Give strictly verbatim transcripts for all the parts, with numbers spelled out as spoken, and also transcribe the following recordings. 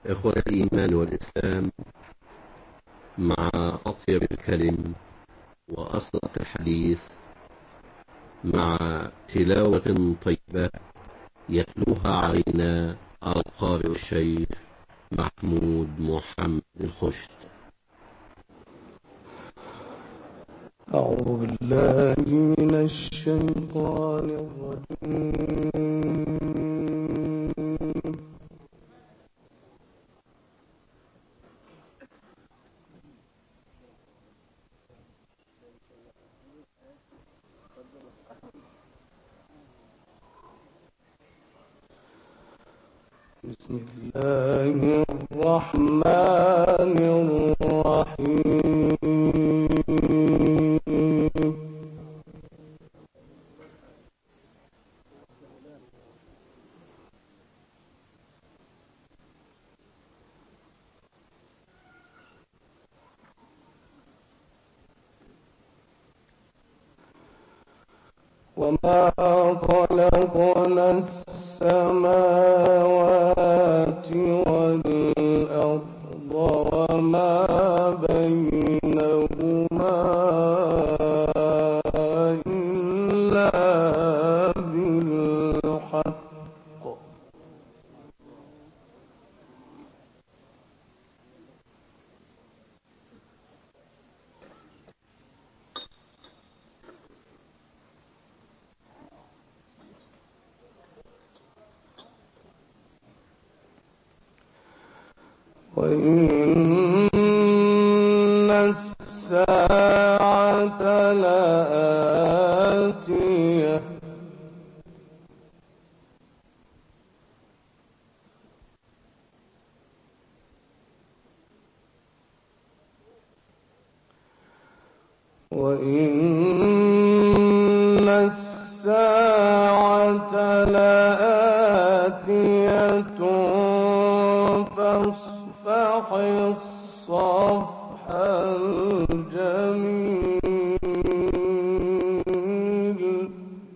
إخوة الإيمان والإسلام، مع أطيب الكلم وأصدق الحديث، مع تلاوة طيبة يتلوها علينا القارئ الشيخ محمود محمد الخشت. أعوذ بالله من الشيطان الرجيم. بسم الله الرحمن الرحيم. وما خلقنا السماوات والأرض وما بينهما إلا بالحق، وإن الساعة لآتية وإن الساعة لآتية فاصفح الصفح الجميل.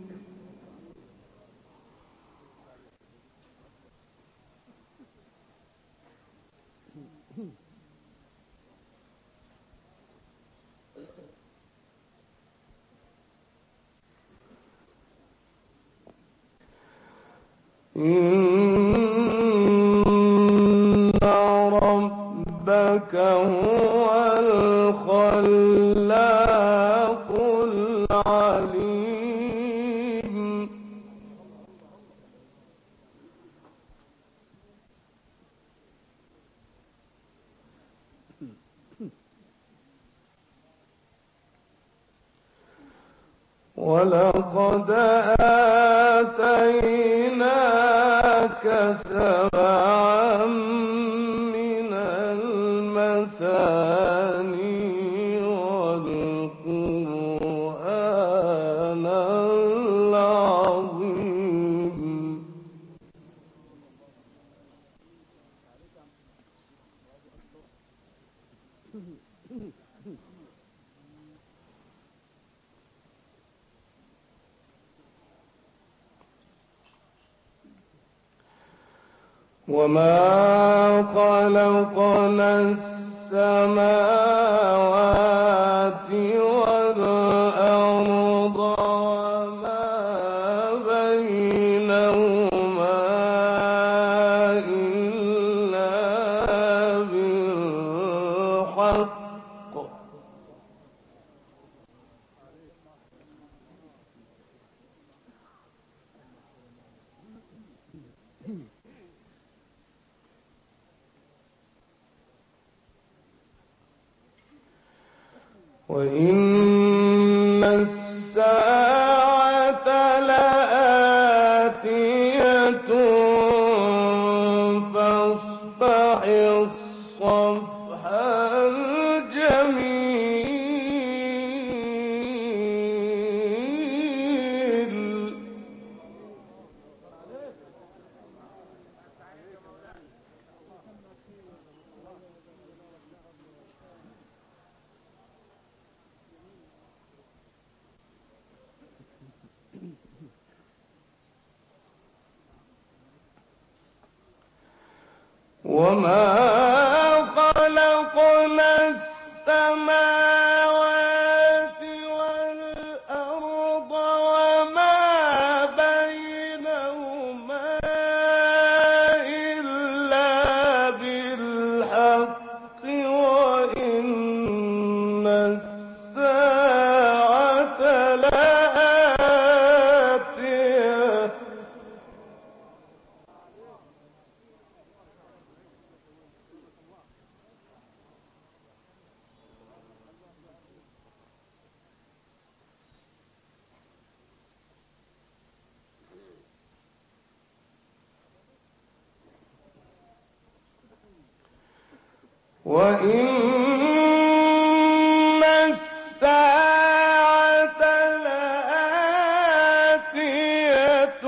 إن ربك هو الخلاق العليم. ولقد آتيناك سبعا من المثاني والقرآن العظيم. وما خلقنا السماوات والأرض وما بينهما إلا بالحق، وإن الساعة لآتية فاصفح الصفح الجميل. وما خلقنا السماوات والأرض وما بينهما إلا بالحق وإن الساعة لآتية وإن الساعة لآتية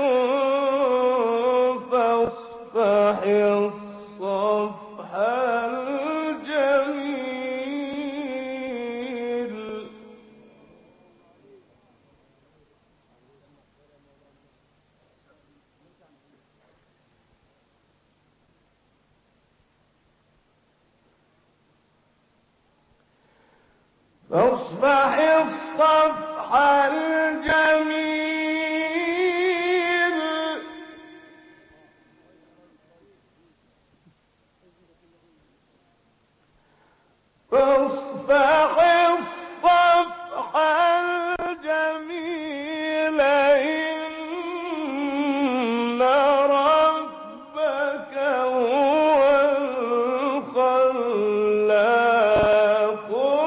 فاصفح الصفح الجميل فاصفح الصفح الجميل فاصفح الصفح الجميل إن ربك هو الخلاق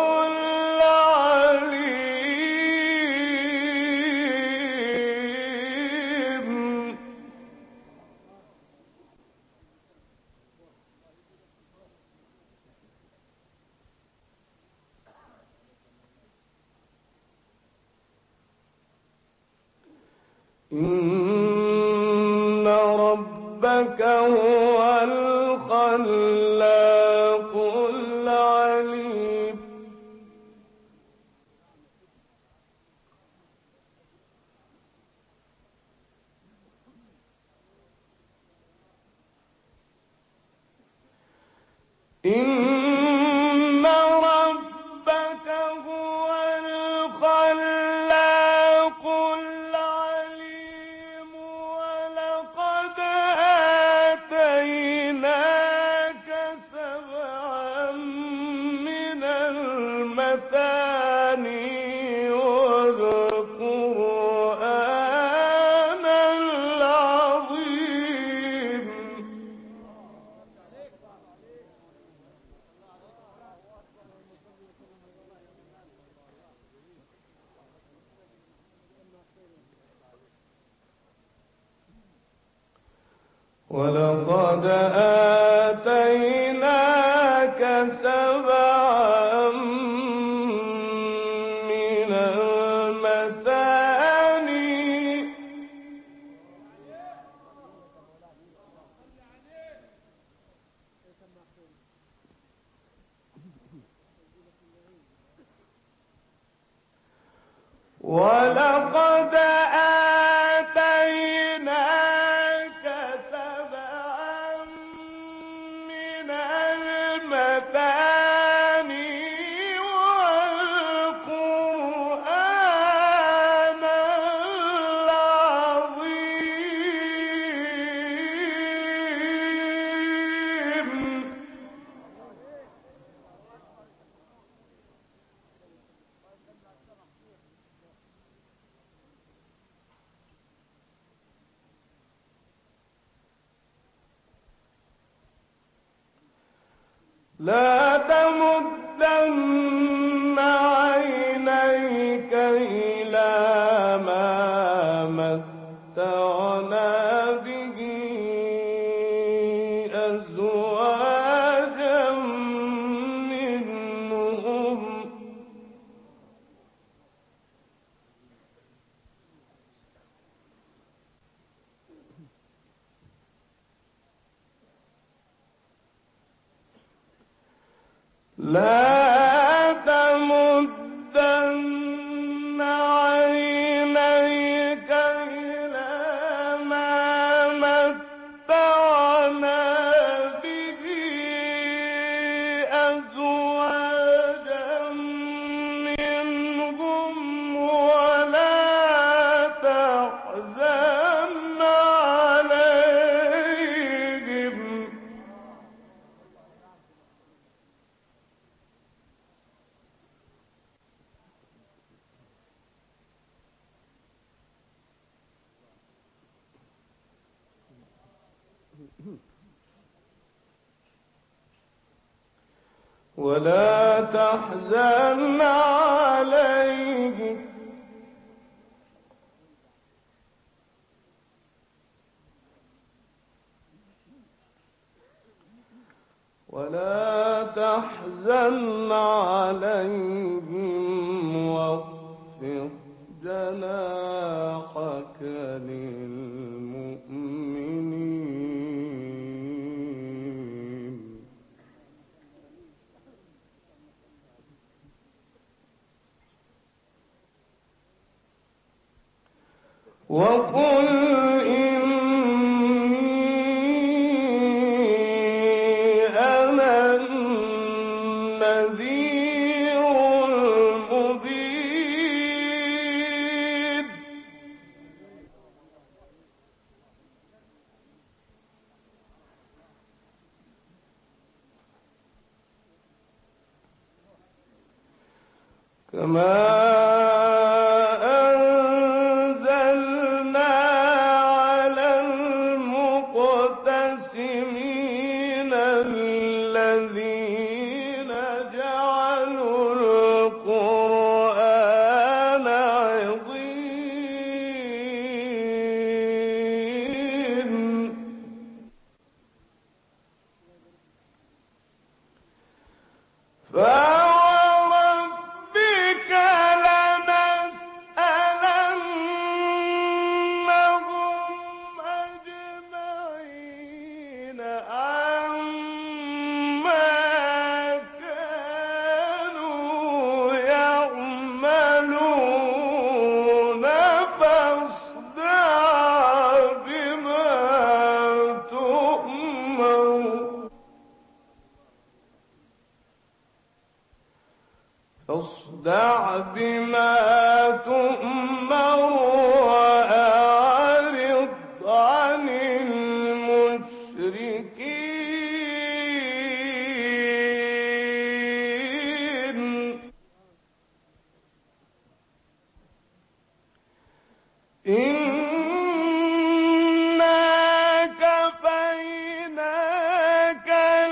العليم إن ربك هو الخلاق العليم إن ربك هو الخلاق العليم ولقد آتيناك سبعا من المثاني والقرآن العظيم ولقد آتيناك سبعا من المثاني ولقد آتيناك سبعا من المثاني والقرآن العظيم لا تمدن عينيك إلى ما متعنا به أزواجا منهم لا تمدن عينيك إلى ما متعنا به ولا تحزن عليه ولا تحزن عليهم واخفض جناحك للمؤمنين وقل إني أنا النذير المبين كما الذين جعلوا القرآن عضين فوربك لنسألنهم أجمعين فاصدع بما تؤمر وأعرض عن المشركين إنا كفيناك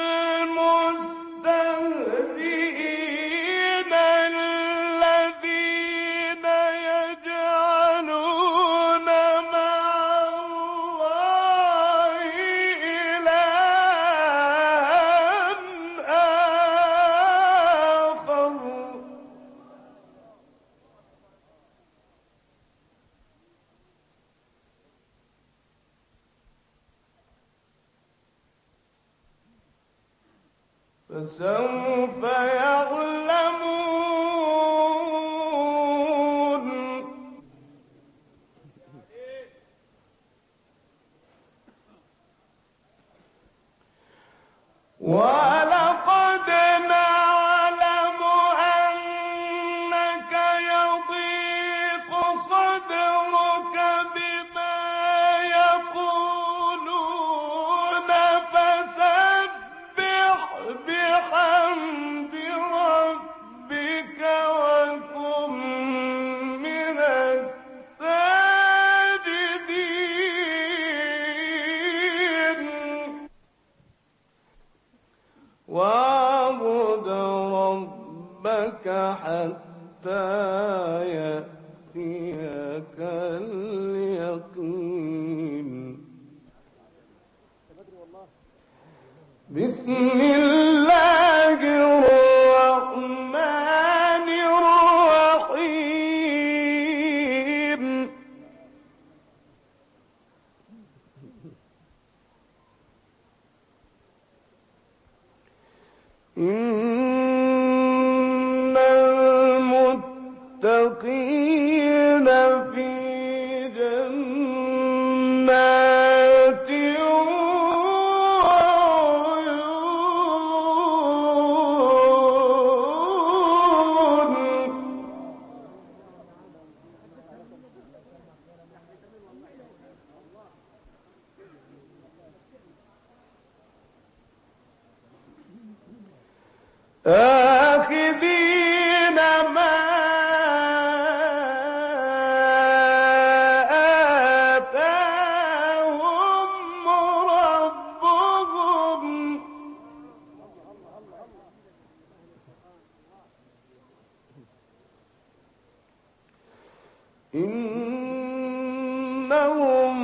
المستهزئين الذين يجعلون مع الله إلها آخر فسوف يعلمون ولقد نعلم أنك يضيق صدرك بما يقولون فسبح بحمد ربك وكن من الساجدين واعبد ربك حتى يأتيك اليقين بسم الله الرحمن الرحيم إن المتقين في جنات آخذين ما آتاهم ربهم إنهم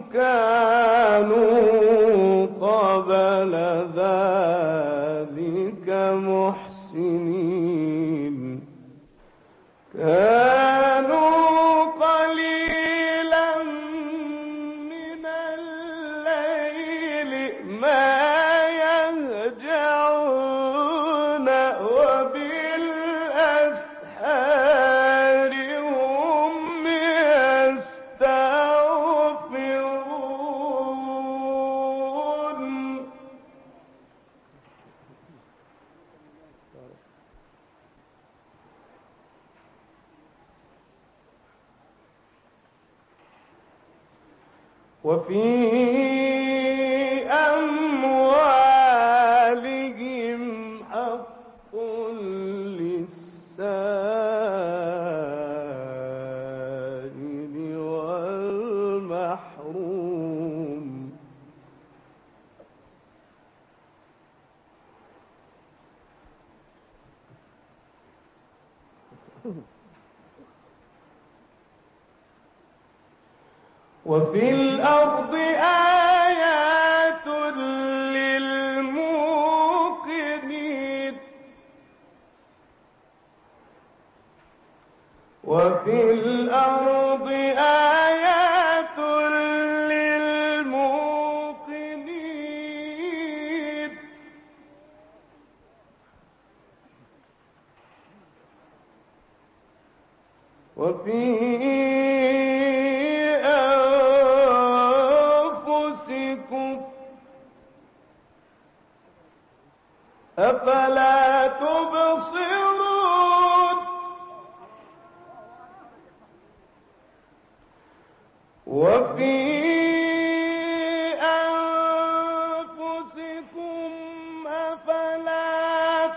كانوا قبل ذلك محسنين كانوا قليلا من الليل ما يهجعون وبالأسحار هم يستغفرون وفي أموالهم حق للسائل والمحروم وفي الأرض آيات للموقنين وفي الأرض آيات للموقنين وفي أفلا تبصرون وفي أنفسكم أفلا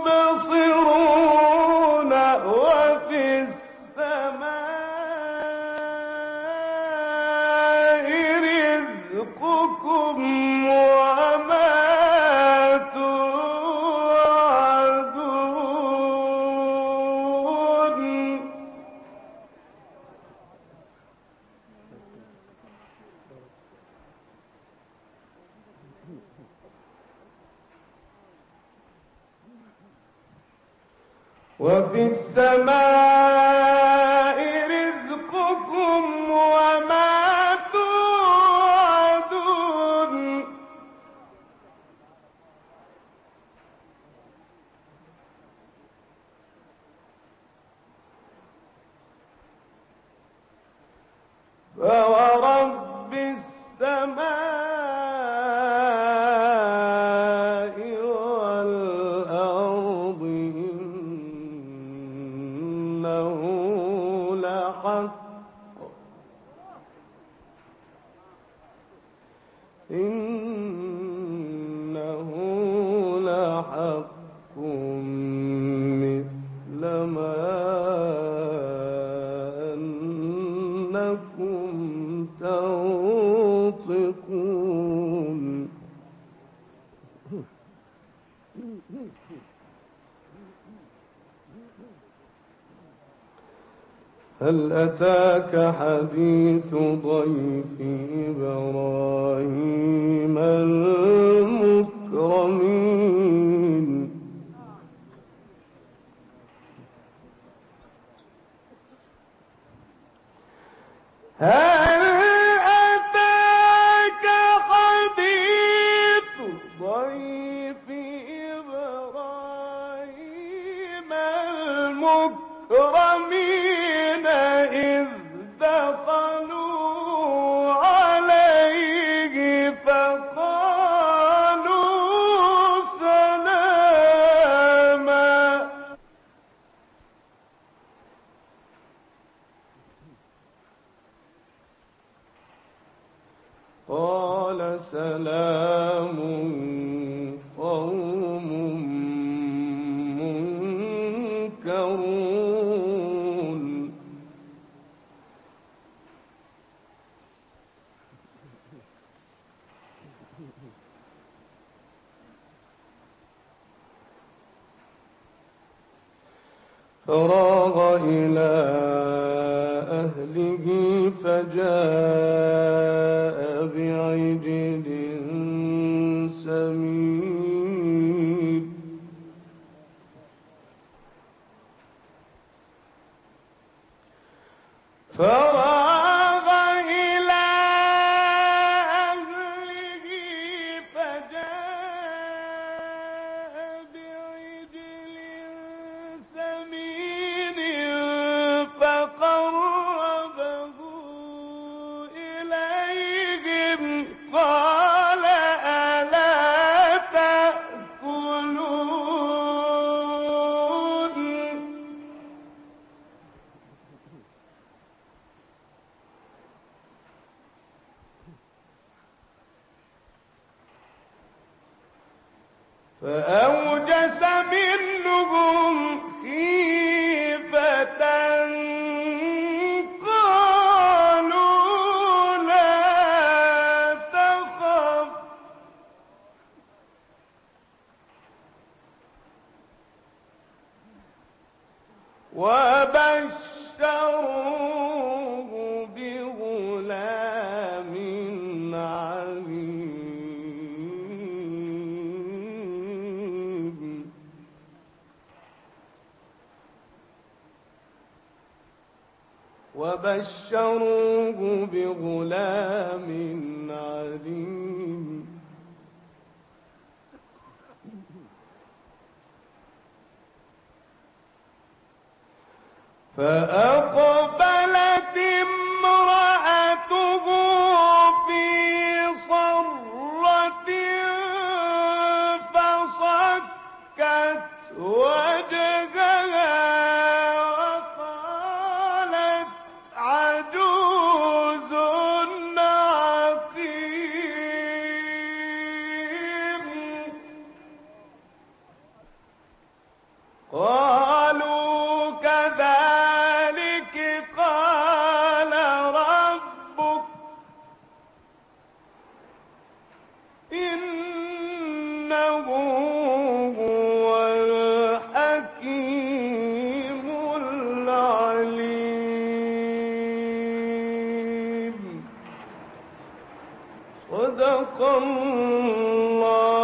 تبصرون وفي السماء رزقكم وما وفي السماء رزقكم وما توعدون فورب السماء إنه لحق مثل ما أنكم تنطقون هل أتاك حديث ضيف إبراهيم المكرمين هل أتاك حديث ضيف إبراهيم المكرمين إذ دخلوا عليه فقالوا سلاما قال سلام قوم منكرون فراغ إلى أهله فجاء بعجل سمين فراغ إلى أهله فجاء بعجل سمين فقربه إليهم قال ألا تأكلون فأوجس منهم خيفة قالوا لا تخف وبشروه بغلام عليم وبشروه بغلام عليم فأقبلت امرأته في صرة فصكت وجهها وقالت عجوز عقيم قالوا كذلك قال ربك إنه هو الحكيم العليم صدق الله